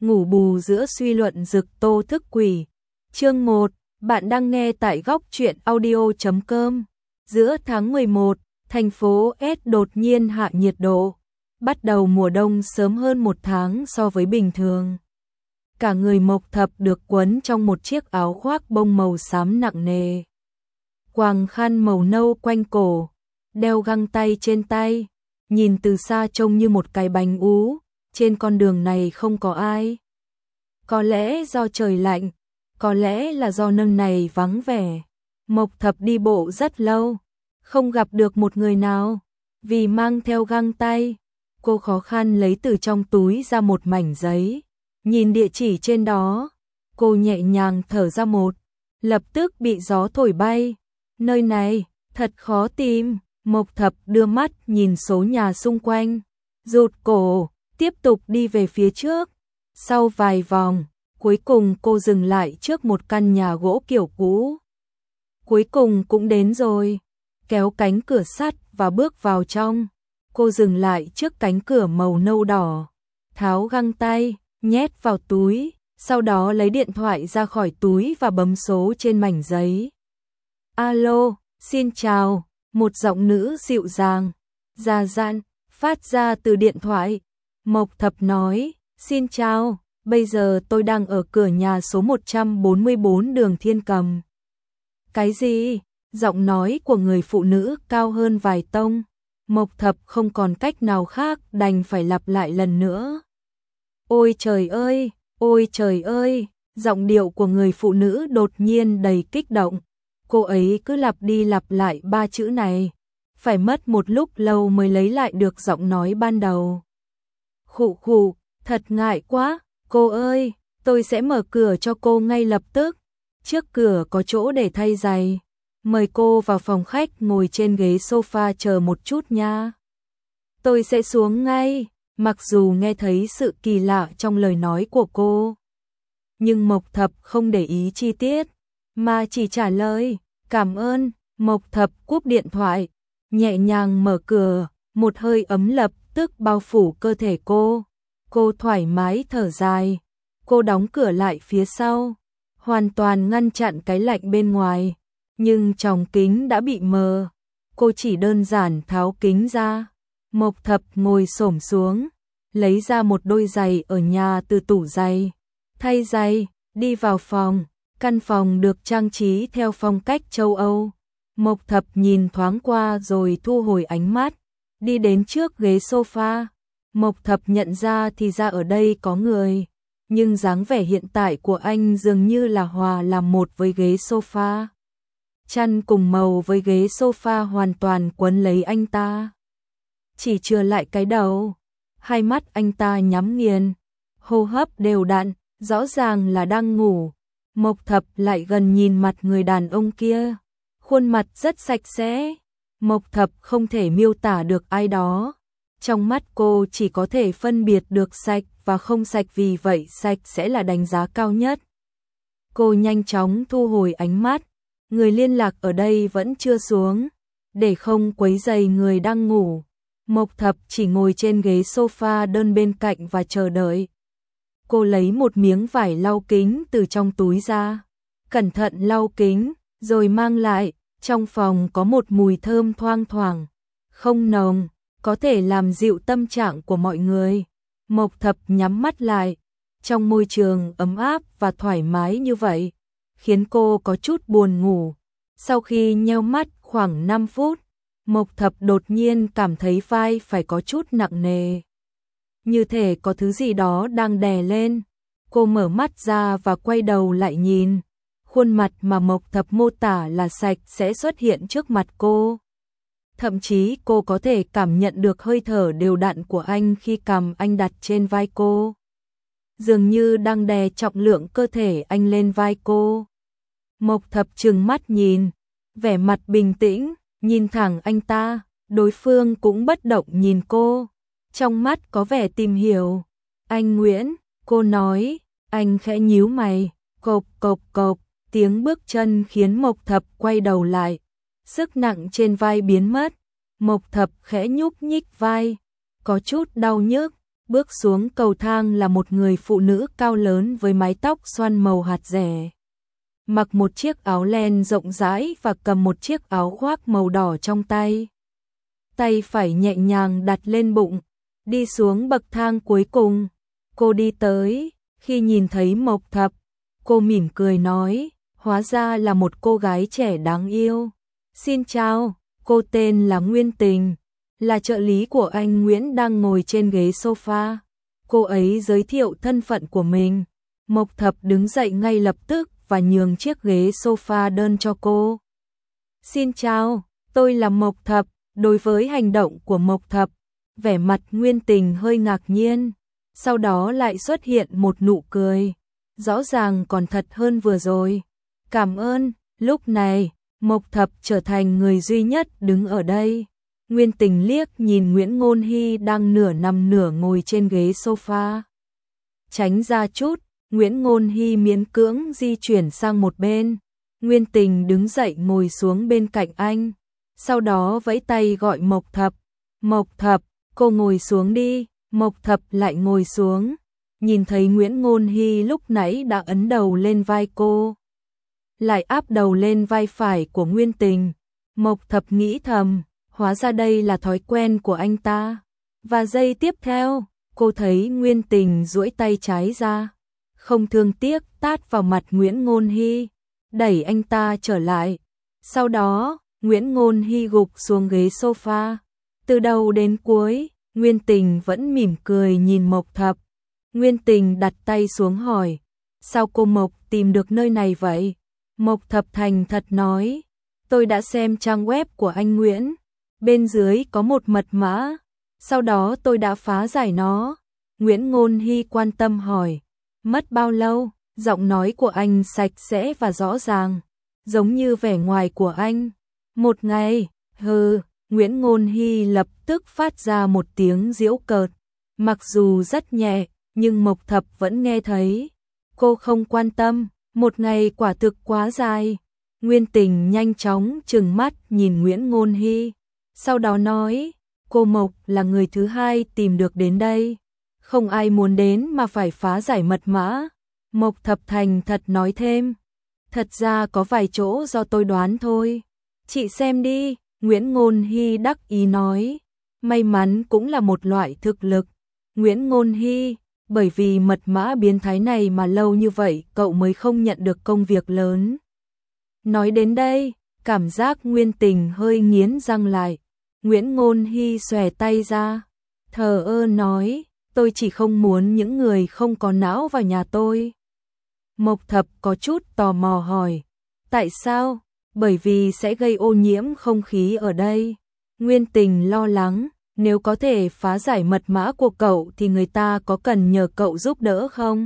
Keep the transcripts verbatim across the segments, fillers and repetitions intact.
ngủ bù giữa suy luận rực tô thức quỷ. Chương một, bạn đang nghe tại góc truyện audio chấm com. Giữa tháng mười một, thành phố S đột nhiên hạ nhiệt độ, bắt đầu mùa đông sớm hơn một tháng so với bình thường. Cả người Mộc Thập được quấn trong một chiếc áo khoác bông màu xám nặng nề, quàng khăn màu nâu quanh cổ, đeo găng tay trên tay, nhìn từ xa trông như một cái bánh ú. Trên con đường này không có ai. Có lẽ do trời lạnh, có lẽ là do nơi này vắng vẻ. Mộc Thập đi bộ rất lâu, không gặp được một người nào. Vì mang theo găng tay, cô khó khăn lấy từ trong túi ra một mảnh giấy. Nhìn địa chỉ trên đó, cô nhẹ nhàng thở ra một, lập tức bị gió thổi bay. Nơi này, thật khó tìm. Mộc Thập đưa mắt nhìn số nhà xung quanh, rụt cổ, tiếp tục đi về phía trước. Sau vài vòng, cuối cùng cô dừng lại trước một căn nhà gỗ kiểu cũ. Cuối cùng cũng đến rồi. Kéo cánh cửa sắt và bước vào trong. Cô dừng lại trước cánh cửa màu nâu đỏ, tháo găng tay, nhét vào túi, sau đó lấy điện thoại ra khỏi túi và bấm số trên mảnh giấy. Alo, xin chào, một giọng nữ dịu dàng, già dặn, phát ra từ điện thoại. Mộc Thập nói, xin chào, bây giờ tôi đang ở cửa nhà số một trăm bốn mươi bốn đường Thiên Cầm. Cái gì? Giọng nói của người phụ nữ cao hơn vài tông. Mộc Thập không còn cách nào khác đành phải lặp lại lần nữa. Ôi trời ơi, ôi trời ơi, giọng điệu của người phụ nữ đột nhiên đầy kích động. Cô ấy cứ lặp đi lặp lại ba chữ này, phải mất một lúc lâu mới lấy lại được giọng nói ban đầu. Khụ khụ, thật ngại quá, cô ơi, tôi sẽ mở cửa cho cô ngay lập tức. Trước cửa có chỗ để thay giày. Mời cô vào phòng khách ngồi trên ghế sofa chờ một chút nha. Tôi sẽ xuống ngay. Mặc dù nghe thấy sự kỳ lạ trong lời nói của cô, nhưng Mộc Thập không để ý chi tiết, mà chỉ trả lời, cảm ơn. Mộc Thập cúp điện thoại, nhẹ nhàng mở cửa, một hơi ấm lập tức bao phủ cơ thể cô. Cô thoải mái thở dài, cô đóng cửa lại phía sau, hoàn toàn ngăn chặn cái lạnh bên ngoài, nhưng tròng kính đã bị mờ. Cô chỉ đơn giản tháo kính ra. Mộc Thập ngồi xổm xuống, lấy ra một đôi giày ở nhà từ tủ giày, thay giày, đi vào phòng. Căn phòng được trang trí theo phong cách châu Âu. Mộc Thập nhìn thoáng qua rồi thu hồi ánh mắt, đi đến trước ghế sofa. Mộc Thập nhận ra thì ra ở đây có người, nhưng dáng vẻ hiện tại của anh dường như là hòa làm một với ghế sofa. Chăn cùng màu với ghế sofa hoàn toàn quấn lấy anh ta. Chỉ chừa lại cái đầu, hai mắt anh ta nhắm nghiền, hô hấp đều đặn, rõ ràng là đang ngủ. Mộc Thập lại gần nhìn mặt người đàn ông kia, khuôn mặt rất sạch sẽ. Mộc Thập không thể miêu tả được ai đó. Trong mắt cô chỉ có thể phân biệt được sạch và không sạch, vì vậy sạch sẽ là đánh giá cao nhất. Cô nhanh chóng thu hồi ánh mắt, người liên lạc ở đây vẫn chưa xuống, để không quấy rầy người đang ngủ. Mộc Thập chỉ ngồi trên ghế sofa đơn bên cạnh và chờ đợi. Cô lấy một miếng vải lau kính từ trong túi ra, cẩn thận lau kính, rồi mang lại. Trong phòng có một mùi thơm thoang thoảng, không nồng, có thể làm dịu tâm trạng của mọi người. Mộc Thập nhắm mắt lại, trong môi trường ấm áp và thoải mái như vậy, khiến cô có chút buồn ngủ. Sau khi nheo mắt khoảng năm phút, Mộc Thập đột nhiên cảm thấy vai phải có chút nặng nề, như thể có thứ gì đó đang đè lên. Cô mở mắt ra và quay đầu lại nhìn. Khuôn mặt mà Mộc Thập mô tả là sạch sẽ xuất hiện trước mặt cô. Thậm chí cô có thể cảm nhận được hơi thở đều đặn của anh khi cầm anh đặt trên vai cô, dường như đang đè trọng lượng cơ thể anh lên vai cô. Mộc Thập trừng mắt nhìn, vẻ mặt bình tĩnh, nhìn thẳng anh ta. Đối phương cũng bất động nhìn cô, trong mắt có vẻ tìm hiểu. Anh Nguyễn, cô nói. Anh khẽ nhíu mày, cộp cộp cộp. Tiếng bước chân khiến Mộc Thập quay đầu lại, sức nặng trên vai biến mất. Mộc Thập khẽ nhúc nhích vai, có chút đau nhức, Bước xuống cầu thang là một người phụ nữ cao lớn với mái tóc xoăn màu hạt rẻ. Mặc một chiếc áo len rộng rãi và cầm một chiếc áo khoác màu đỏ trong tay. Tay phải nhẹ nhàng đặt lên bụng, đi xuống bậc thang cuối cùng. Cô đi tới, khi nhìn thấy Mộc Thập, cô mỉm cười nói, hóa ra là một cô gái trẻ đáng yêu. Xin chào, cô tên là Nguyên Tình, là trợ lý của anh Nguyễn đang ngồi trên ghế sofa. Cô ấy giới thiệu thân phận của mình. Mộc Thập đứng dậy ngay lập tức và nhường chiếc ghế sofa đơn cho cô. Xin chào, tôi là Mộc Thập. Đối với hành động của Mộc Thập, vẻ mặt Nguyên Tình hơi ngạc nhiên, sau đó lại xuất hiện một nụ cười, rõ ràng còn thật hơn vừa rồi. Cảm ơn. Lúc này, Mộc Thập trở thành người duy nhất đứng ở đây. Nguyên Tình liếc nhìn Nguyễn Ngôn Hy đang nửa nằm nửa ngồi trên ghế sofa. Tránh ra chút, Nguyễn Ngôn Hy miễn cưỡng di chuyển sang một bên. Nguyên Tình đứng dậy ngồi xuống bên cạnh anh, sau đó vẫy tay gọi Mộc Thập. Mộc Thập, cô ngồi xuống đi. Mộc Thập lại ngồi xuống, nhìn thấy Nguyễn Ngôn Hy lúc nãy đã ấn đầu lên vai cô, lại áp đầu lên vai phải của Nguyên Tình. Mộc Thập nghĩ thầm, hóa ra đây là thói quen của anh ta. Và giây tiếp theo, cô thấy Nguyên Tình duỗi tay trái ra, không thương tiếc tát vào mặt Nguyễn Ngôn Hy, đẩy anh ta trở lại. Sau đó, Nguyễn Ngôn Hy gục xuống ghế sofa. Từ đầu đến cuối, Nguyên Tình vẫn mỉm cười nhìn Mộc Thập. Nguyên Tình đặt tay xuống hỏi, sao cô Mộc tìm được nơi này vậy? Mộc Thập thành thật nói, tôi đã xem trang web của anh Nguyễn, bên dưới có một mật mã, sau đó tôi đã phá giải nó. Nguyễn Ngôn Hy quan tâm hỏi, mất bao lâu? Giọng nói của anh sạch sẽ và rõ ràng, giống như vẻ ngoài của anh. Một ngày. Hừ. Nguyễn Ngôn Hy lập tức phát ra một tiếng giễu cợt, mặc dù rất nhẹ, nhưng Mộc Thập vẫn nghe thấy. Cô không quan tâm, một ngày quả thực quá dài. Nguyên Tình nhanh chóng trừng mắt nhìn Nguyễn Ngôn Hy, sau đó nói, cô Mộc là người thứ hai tìm được đến đây, không ai muốn đến mà phải phá giải mật mã. Mộc Thập thành thật nói thêm, thật ra có vài chỗ do tôi đoán thôi, chị xem đi. Nguyễn Ngôn Hy đắc ý nói, may mắn cũng là một loại thực lực. Nguyễn Ngôn Hy, bởi vì mật mã biến thái này mà lâu như vậy cậu mới không nhận được công việc lớn. Nói đến đây, cảm giác Nguyên Tình hơi nghiến răng lại. Nguyễn Ngôn Hy xòe tay ra, thờ ơ nói, tôi chỉ không muốn những người không có não vào nhà tôi. Mộc Thập có chút tò mò hỏi, tại sao? Bởi vì sẽ gây ô nhiễm không khí ở đây. Nguyên Tình lo lắng, nếu có thể phá giải mật mã của cậu thì người ta có cần nhờ cậu giúp đỡ không?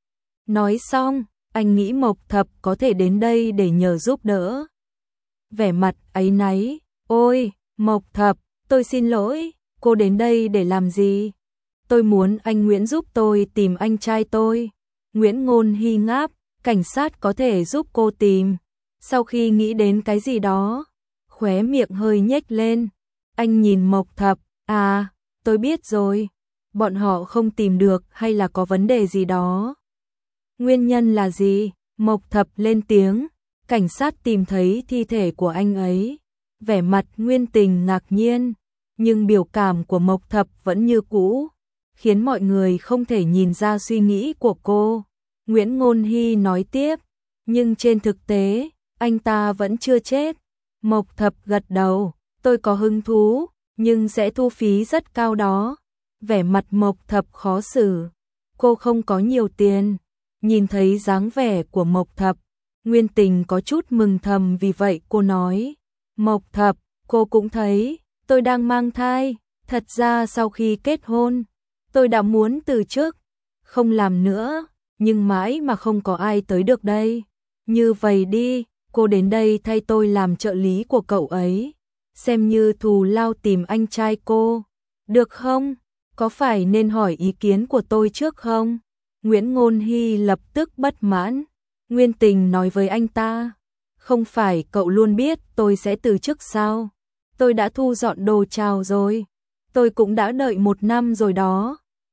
Nói xong, anh nghĩ Mộc Thập có thể đến đây để nhờ giúp đỡ. Vẻ mặt áy náy, ôi, Mộc Thập, tôi xin lỗi, cô đến đây để làm gì? Tôi muốn anh Nguyễn giúp tôi tìm anh trai tôi. Nguyễn Ngôn Hy ngáp, cảnh sát có thể giúp cô tìm. Sau khi nghĩ đến cái gì đó, khóe miệng hơi nhếch lên. Anh nhìn Mộc Thập, à, tôi biết rồi. Bọn họ không tìm được hay là có vấn đề gì đó? Nguyên nhân là gì? Mộc Thập lên tiếng, cảnh sát tìm thấy thi thể của anh ấy. Vẻ mặt Nguyên Tình ngạc nhiên, nhưng biểu cảm của Mộc Thập vẫn như cũ, khiến mọi người không thể nhìn ra suy nghĩ của cô. Nguyễn Ngôn Hy nói tiếp, nhưng trên thực tế, anh ta vẫn chưa chết. Mộc Thập gật đầu, tôi có hứng thú, nhưng sẽ thu phí rất cao đó. Vẻ mặt Mộc Thập khó xử, cô không có nhiều tiền. Nhìn thấy dáng vẻ của Mộc Thập, Nguyên Tình có chút mừng thầm, vì vậy cô nói, Mộc Thập, cô cũng thấy, tôi đang mang thai. Thật ra sau khi kết hôn, tôi đã muốn từ chức, không làm nữa, nhưng mãi mà không có ai tới được đây. Như vậy đi, cô đến đây thay tôi làm trợ lý của cậu ấy, xem như thù lao tìm anh trai cô, được không? Có phải nên hỏi ý kiến của tôi trước không? Nguyễn Ngôn Hy lập tức bất mãn. Nguyên Tình nói với anh ta, không phải cậu luôn biết tôi sẽ từ chức sao? Tôi đã thu dọn đồ chào rồi, tôi cũng đã đợi một năm rồi đó.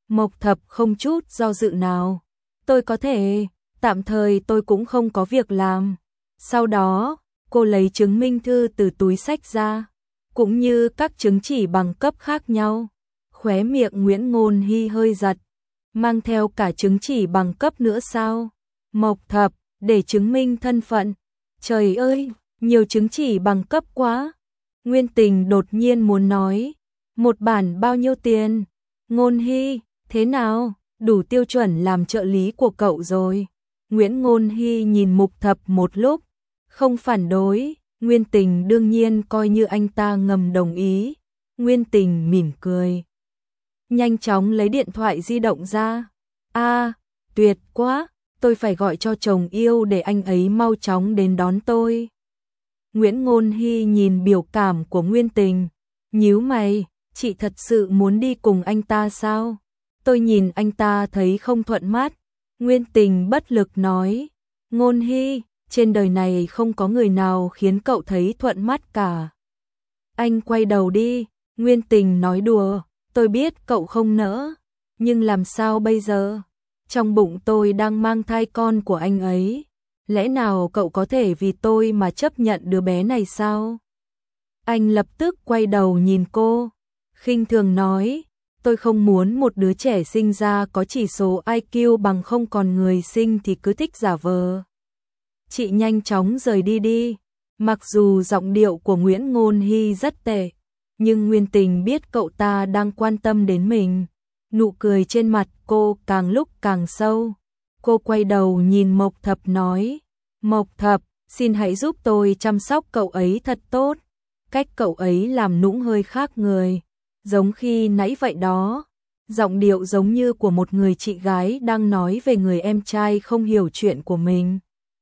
Mộc Thập không chút do dự nào. Tôi có thể, tạm thời tôi cũng không có việc làm. Sau đó, cô lấy chứng minh thư từ túi xách ra, cũng như các chứng chỉ bằng cấp khác nhau. Khóe miệng Nguyễn Ngôn Hy hơi giật, mang theo cả chứng chỉ bằng cấp nữa sao? Mộc Thập, để chứng minh thân phận. Trời ơi, nhiều chứng chỉ bằng cấp quá. Nguyên Tình đột nhiên muốn nói, một bản bao nhiêu tiền? Ngôn Hy, thế nào, đủ tiêu chuẩn làm trợ lý của cậu rồi. Nguyễn Ngôn Hy nhìn Mộc Thập một lúc, không phản đối. Nguyên Tình đương nhiên coi như anh ta ngầm đồng ý. Nguyên Tình mỉm cười, nhanh chóng lấy điện thoại di động ra. A, tuyệt quá, tôi phải gọi cho chồng yêu để anh ấy mau chóng đến đón tôi. Nguyễn Ngôn Hy nhìn biểu cảm của Nguyên Tình, nhíu mày, chị thật sự muốn đi cùng anh ta sao? Tôi nhìn anh ta thấy không thuận mắt. Nguyên Tình bất lực nói, Ngôn Hy, trên đời này không có người nào khiến cậu thấy thuận mắt cả. Anh quay đầu đi. Nguyên Tình nói đùa, tôi biết cậu không nỡ, nhưng làm sao bây giờ? Trong bụng tôi đang mang thai con của anh ấy. Lẽ nào cậu có thể vì tôi mà chấp nhận đứa bé này sao? Anh lập tức quay đầu nhìn cô, khinh thường nói, tôi không muốn một đứa trẻ sinh ra có chỉ số i kiu bằng không, còn người sinh thì cứ thích giả vờ. Chị nhanh chóng rời đi đi. Mặc dù giọng điệu của Nguyễn Ngôn Hy rất tệ, nhưng Nguyên Tình biết cậu ta đang quan tâm đến mình. Nụ cười trên mặt cô càng lúc càng sâu. Cô quay đầu nhìn Mộc Thập nói, Mộc Thập, xin hãy giúp tôi chăm sóc cậu ấy thật tốt. Cách cậu ấy làm nũng hơi khác người, giống khi nãy vậy đó. Giọng điệu giống như của một người chị gái đang nói về người em trai không hiểu chuyện của mình.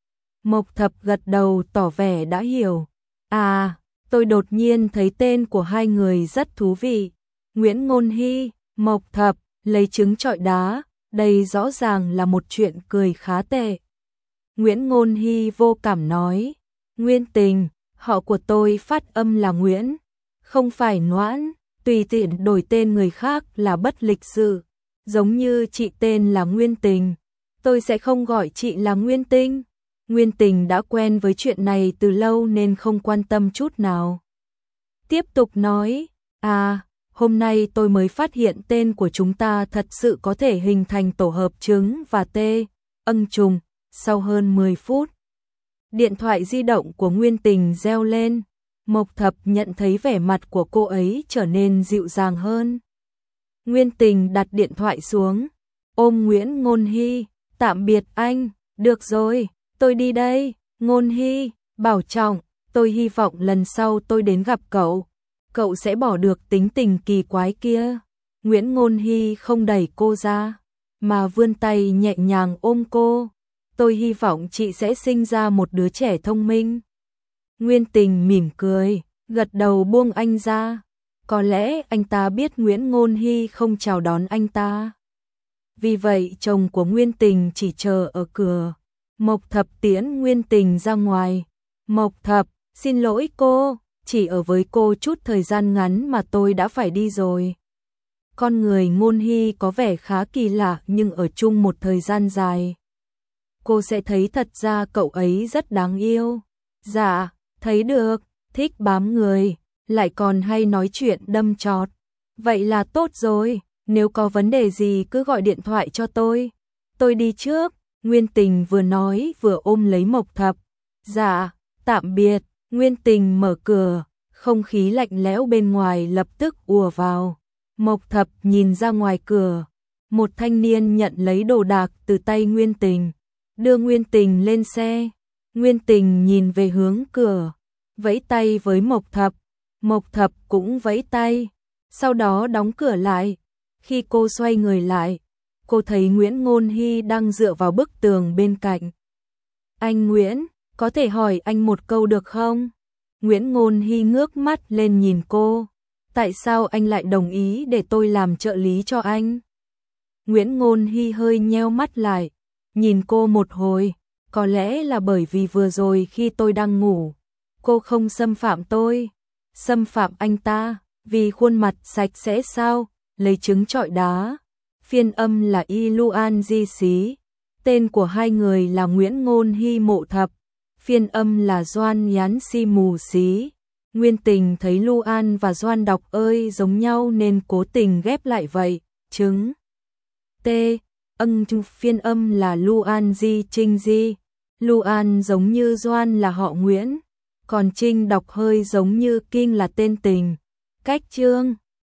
Mộc Thập gật đầu tỏ vẻ đã hiểu. À, tôi đột nhiên thấy tên của hai người rất thú vị. Nguyễn Ngôn Hy, Mộc Thập, lấy trứng trọi đá, đây rõ ràng là một chuyện cười khá tệ. Nguyễn Ngôn Hy vô cảm nói, Nguyên Tình, họ của tôi phát âm là Nguyễn, không phải Noãn, tùy tiện đổi tên người khác là bất lịch sự. Giống như chị tên là Nguyên Tình, tôi sẽ không gọi chị là Nguyên Tinh. Nguyên Tình đã quen với chuyện này từ lâu nên không quan tâm chút nào. Tiếp tục nói, à, hôm nay tôi mới phát hiện tên của chúng ta thật sự có thể hình thành tổ hợp trứng và tê, ân trùng. Sau hơn mười phút, điện thoại di động của Nguyên Tình reo lên. Mộc Thập nhận thấy vẻ mặt của cô ấy trở nên dịu dàng hơn. Nguyên Tình đặt điện thoại xuống, ôm Nguyễn Ngôn Hy, tạm biệt anh, được rồi, tôi đi đây. Ngôn Hy, bảo trọng, tôi hy vọng lần sau tôi đến gặp cậu, cậu sẽ bỏ được tính tình kỳ quái kia. Nguyễn Ngôn Hy không đẩy cô ra, mà vươn tay nhẹ nhàng ôm cô. Tôi hy vọng chị sẽ sinh ra một đứa trẻ thông minh. Nguyên Tình mỉm cười, gật đầu buông anh ra. Có lẽ anh ta biết Nguyễn Ngôn Hy không chào đón anh ta. Vì vậy chồng của Nguyên Tình chỉ chờ ở cửa. Mộc Thập tiễn Nguyên Tình ra ngoài. Mộc Thập, xin lỗi cô, chỉ ở với cô chút thời gian ngắn mà tôi đã phải đi rồi. Con người Ngôn Hy có vẻ khá kỳ lạ nhưng ở chung một thời gian dài, cô sẽ thấy thật ra cậu ấy rất đáng yêu. Dạ, thấy được, thích bám người, lại còn hay nói chuyện đâm chọt. Vậy là tốt rồi, nếu có vấn đề gì cứ gọi điện thoại cho tôi. Tôi đi trước. Nguyên Tình vừa nói vừa ôm lấy Mộc Thập. Dạ, tạm biệt. Nguyên Tình mở cửa, không khí lạnh lẽo bên ngoài lập tức ùa vào. Mộc Thập nhìn ra ngoài cửa, một thanh niên nhận lấy đồ đạc từ tay Nguyên Tình, đưa Nguyên Tình lên xe. Nguyên Tình nhìn về hướng cửa, vẫy tay với Mộc Thập. Mộc Thập cũng vẫy tay, sau đó đóng cửa lại. Khi cô xoay người lại, cô thấy Nguyễn Ngôn Hy đang dựa vào bức tường bên cạnh. Anh Nguyễn, có thể hỏi anh một câu được không? Nguyễn Ngôn Hy ngước mắt lên nhìn cô. Tại sao anh lại đồng ý để tôi làm trợ lý cho anh? Nguyễn Ngôn Hy hơi nheo mắt lại, nhìn cô một hồi. Có lẽ là bởi vì vừa rồi khi tôi đang ngủ, cô không xâm phạm tôi, xâm phạm anh ta, vì khuôn mặt sạch sẽ sao, lấy trứng trọi đá. phiên âm là Y Luan Di Xí, tên của hai người là Nguyễn Ngôn Hy Mộ Thập, phiên âm là Doan Yán Si Mù Xí. Nguyên Tình thấy Luan và Doan đọc ơi giống nhau nên cố tình ghép lại vậy, chứng. T. Ân phiên âm là Luan Di Trinh Di. Luan giống như Doan là họ Nguyễn, còn Trinh đọc hơi giống như Kinh là tên tình. Cách chương